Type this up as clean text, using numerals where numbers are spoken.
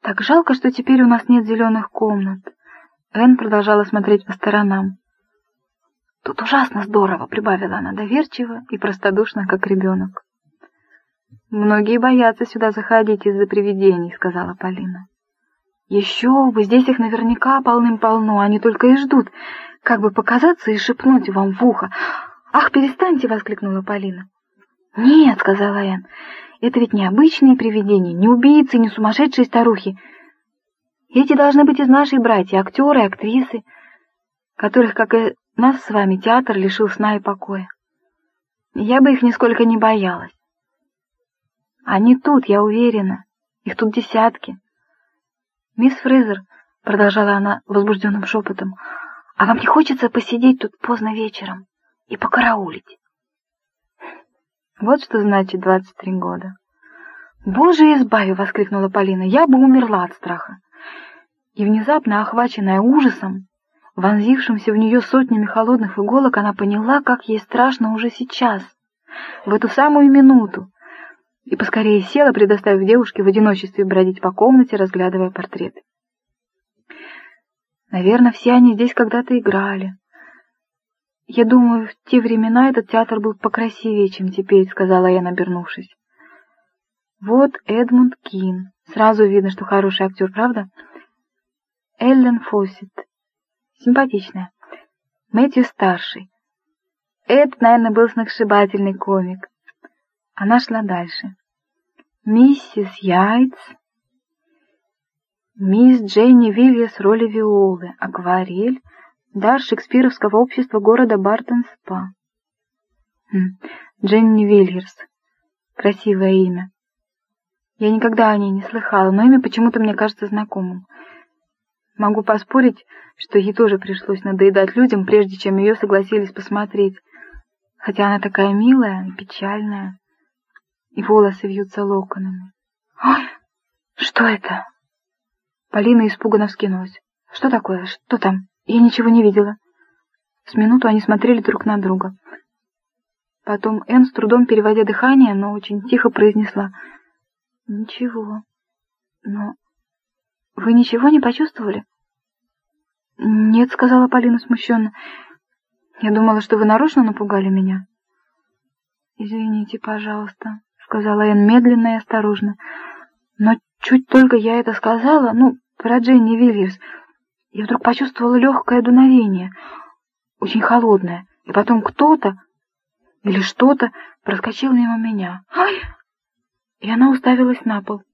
Так жалко, что теперь у нас нет зеленых комнат. Энн продолжала смотреть по сторонам. Тут ужасно здорово, прибавила она доверчиво и простодушно, как ребенок. Многие боятся сюда заходить из-за привидений, сказала Полина. Еще бы, здесь их наверняка полным-полно, они только и ждут, как бы показаться и шепнуть вам в ухо. «Ах, перестаньте!» — воскликнула Полина. «Нет», — сказала Энн, — «это ведь не обычные привидения, не убийцы, не сумасшедшие старухи. Эти должны быть из нашей братья, актеры и актрисы, которых, как и нас с вами, театр лишил сна и покоя. Я бы их нисколько не боялась. Они тут, я уверена, их тут десятки. Мисс Фрейзер, — продолжала она возбужденным шепотом, — а вам не хочется посидеть тут поздно вечером и покараулить?» Вот что значит 23 года. «Боже избави!» — воскликнула Полина. «Я бы умерла от страха». И внезапно, охваченная ужасом, вонзившимся в нее сотнями холодных иголок, она поняла, как ей страшно уже сейчас, в эту самую минуту, и поскорее села, предоставив девушке в одиночестве бродить по комнате, разглядывая портреты. Наверное, все они здесь когда-то играли. Я думаю, в те времена этот театр был покрасивее, чем теперь, сказала я, обернувшись. Вот Эдмунд Кин. Сразу видно, что хороший актер, правда? Эллен Фоссет. Симпатичная. Мэтью старший. Эд, наверное, был сногсшибательный комик. Она шла дальше. Миссис Яйтс, мисс Дженни Вильерс, роли Виолы, акварель, дар шекспировского общества города Бартон-Спа. Дженни Вильерс. Красивое имя. Я никогда о ней не слыхала, но имя почему-то мне кажется знакомым. Могу поспорить, что ей тоже пришлось надоедать людям, прежде чем ее согласились посмотреть. Хотя она такая милая и печальная, и волосы вьются локонами. «Ой, что это?» Полина испуганно вскинулась. «Что такое? Что там? Я ничего не видела». С минуту они смотрели друг на друга. Потом Энн, с трудом переводя дыхание, но очень тихо произнесла: «Ничего. Но вы ничего не почувствовали?» «Нет», — сказала Полина смущенно. «Я думала, что вы нарочно напугали меня». «Извините, пожалуйста», — сказала Энн медленно и осторожно. «Но чуть только я это сказала, про Дженни Вильерс, я вдруг почувствовала легкое дуновение, очень холодное, и потом кто-то или что-то проскочил мимо меня. Ай!» И она уставилась на пол.